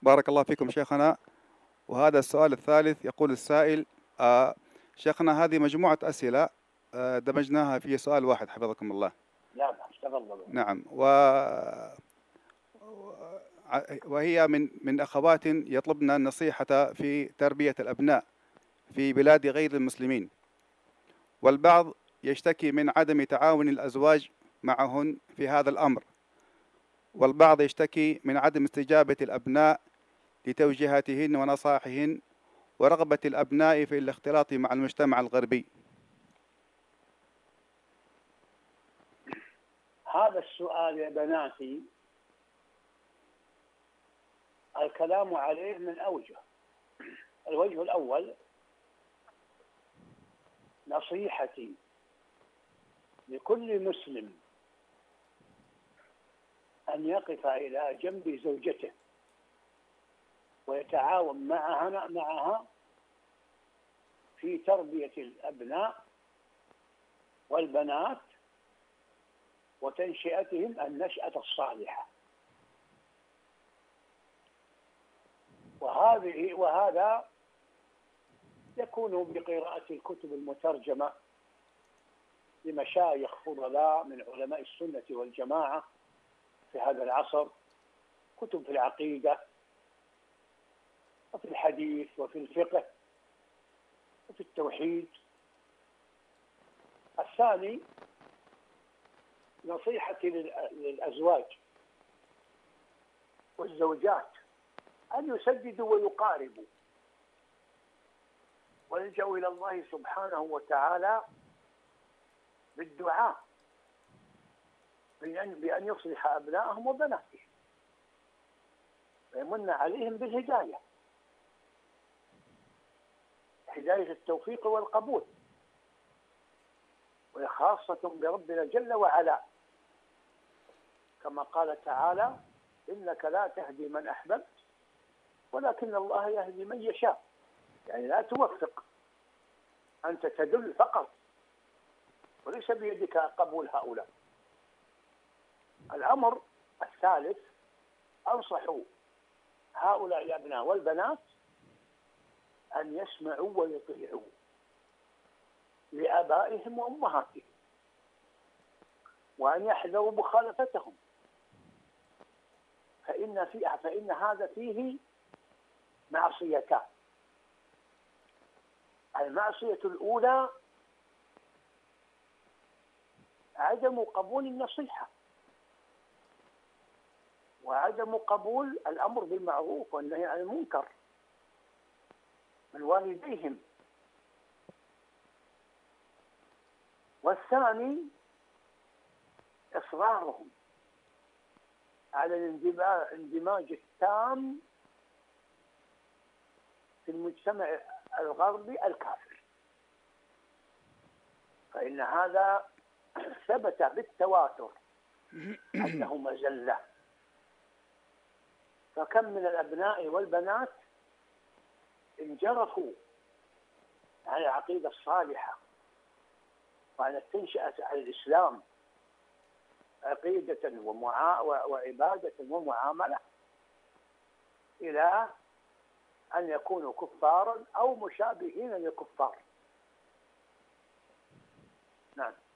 بارك الله فيكم شيخنا. وهذا السؤال الثالث، يقول السائل: شيخنا، هذه مجموعة أسئلة دمجناها في سؤال واحد حفظكم الله. لا تفضلوا. نعم. وهي من أخوات يطلبن النصيحة في تربية الأبناء في بلاد غير المسلمين، والبعض يشتكي من عدم تعاون الأزواج معهن في هذا الأمر، والبعض يشتكي من عدم استجابة الأبناء لتوجيهاتهن ونصائحهن، ورغبة الأبناء في الاختلاط مع المجتمع الغربي. هذا السؤال يا بناتي الكلام عليه من أوجه. الوجه الأول: نصيحتي لكل مسلم أن يقف إلى جنب زوجته ويتعاون معها في تربية الأبناء والبنات وتنشئتهم النشأة الصالحة. وهذا يكون بقراءة الكتب المترجمة لمشايخ فضلاء من علماء السنة والجماعة في هذا العصر، كتب في العقيدة وفي الحديث وفي الفقه وفي التوحيد. الثاني: نصيحتي للأزواج والزوجات أن يسددوا ويقاربوا ويلجأوا إلى الله سبحانه وتعالى بالدعاء بأن يصلح أبنائهم وبناتهم ويمن عليهم بالهداية، هداية التوفيق والقبول، وهي خاصة بربنا جل وعلا، كما قال تعالى: إنك لا تهدي من أحببت ولكن الله يهدي من يشاء. يعني لا توفق، أنت تدل فقط وليس بيدك قبول هؤلاء. الأمر الثالث: أنصح هؤلاء الأبناء والبنات أن يسمعوا ويطيعوا لآبائهم وأمهاتهم، وأن يحذروا مخالفتهم، فإن هذا فيه معصيتان. المعصية الأولى عدم قبول النصيحة وعدم قبول الأمر بالمعروف والنهي عن المنكر من والديهم. والثاني إصرارهم على الاندماج التام في المجتمع الغربي الكافر، فإن هذا ثبت بالتواتر أنه مزلة. فكم من الأبناء والبنات انجرفوا عن العقيدة الصالحة وعن التنشئة على الإسلام عقيدة وعبادة ومعاملة، إلى أن يكونوا كفارا أو مشابهين للكفار. نعم.